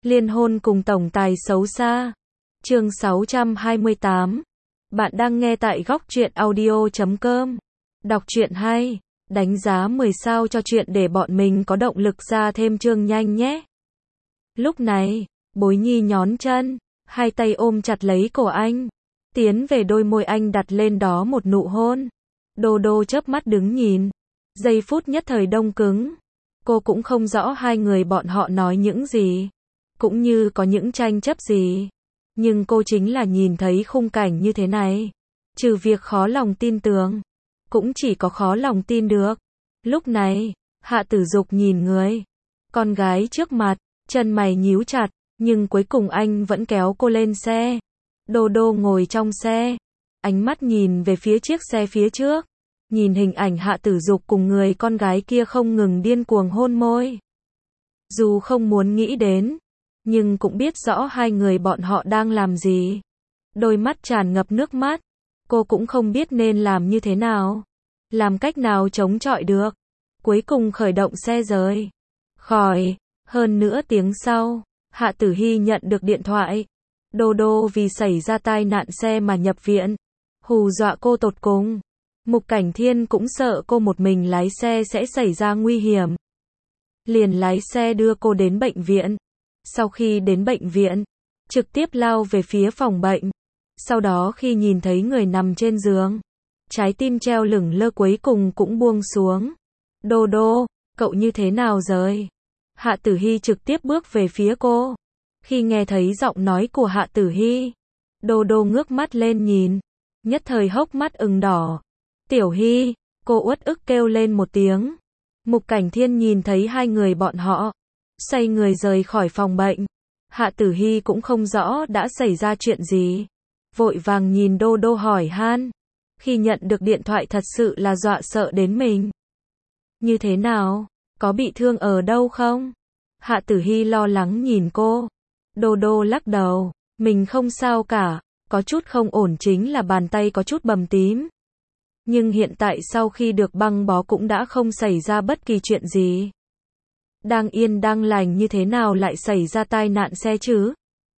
Liên hôn cùng tổng tài xấu xa. Chương 628. Bạn đang nghe tại góc truyện audio.com. Đọc truyện hay, đánh giá 10 sao cho truyện để bọn mình có động lực ra thêm chương nhanh nhé. Lúc này, Bối Nhi nhón chân, hai tay ôm chặt lấy cổ anh, tiến về đôi môi anh đặt lên đó một nụ hôn. Đô Đô chớp mắt đứng nhìn, giây phút nhất thời đông cứng. Cô cũng không rõ hai người bọn họ nói những gì, cũng như có những tranh chấp gì. Nhưng cô chính là nhìn thấy khung cảnh như thế này, trừ việc khó lòng tin tưởng, cũng chỉ có khó lòng tin được. Lúc này, Hạ Tử Dục nhìn người con gái trước mặt, chân mày nhíu chặt, nhưng cuối cùng anh vẫn kéo cô lên xe. Đô Đô ngồi trong xe, ánh mắt nhìn về phía chiếc xe phía trước, nhìn hình ảnh Hạ Tử Dục cùng người con gái kia không ngừng điên cuồng hôn môi. Dù không muốn nghĩ đến, nhưng cũng biết rõ hai người bọn họ đang làm gì. Đôi mắt tràn ngập nước mắt, cô cũng không biết nên làm như thế nào, làm cách nào chống chọi được. Cuối cùng khởi động xe rời khỏi. Hơn nửa tiếng sau, Hạ Tử Hy nhận được điện thoại. Đô Đô vì xảy ra tai nạn xe mà nhập viện, hù dọa cô tột cùng. Mục Cảnh Thiên cũng sợ cô một mình lái xe sẽ xảy ra nguy hiểm, liền lái xe đưa cô đến bệnh viện. Sau khi đến bệnh viện, trực tiếp lao về phía phòng bệnh. Sau đó khi nhìn thấy người nằm trên giường, trái tim treo lửng lơ cuối cùng cũng buông xuống. Đô Đô, cậu như thế nào rồi? Hạ Tử Hy trực tiếp bước về phía cô. Khi nghe thấy giọng nói của Hạ Tử Hy, Đô Đô ngước mắt lên nhìn, nhất thời hốc mắt ửng đỏ. Tiểu Hy, cô uất ức kêu lên một tiếng. Mục Cảnh Thiên nhìn thấy hai người bọn họ xoay người rời khỏi phòng bệnh. Hạ Tử Hy cũng không rõ đã xảy ra chuyện gì, vội vàng nhìn Đô Đô hỏi han. Khi nhận được điện thoại thật sự là dọa sợ đến mình. Như thế nào? Có bị thương ở đâu không? Hạ Tử Hy lo lắng nhìn cô. Đô Đô lắc đầu, mình không sao cả, có chút không ổn chính là bàn tay có chút bầm tím. Nhưng hiện tại sau khi được băng bó cũng đã không xảy ra bất kỳ chuyện gì. Đang yên đang lành như thế nào lại xảy ra tai nạn xe chứ?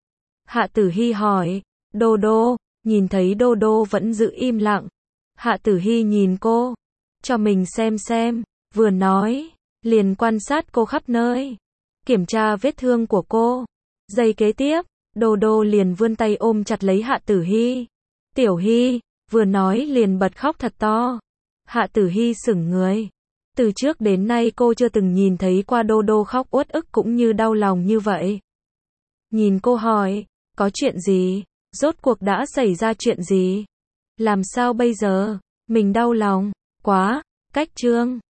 Hạ Tử Hy hỏi. Đô Đô, nhìn thấy Đô Đô vẫn giữ im lặng, Hạ Tử Hy nhìn cô, cho mình xem, vừa nói, liền quan sát cô khắp nơi, kiểm tra vết thương của cô. Giây kế tiếp, Đô Đô liền vươn tay ôm chặt lấy Hạ Tử Hy. Tiểu Hy, vừa nói liền bật khóc thật to. Hạ Tử Hy sững người. Từ trước đến nay cô chưa từng nhìn thấy qua Đô Đô khóc uất ức cũng như đau lòng như vậy. Nhìn cô hỏi, có chuyện gì? Rốt cuộc đã xảy ra chuyện gì? Làm sao bây giờ? Mình đau lòng quá. Cách chương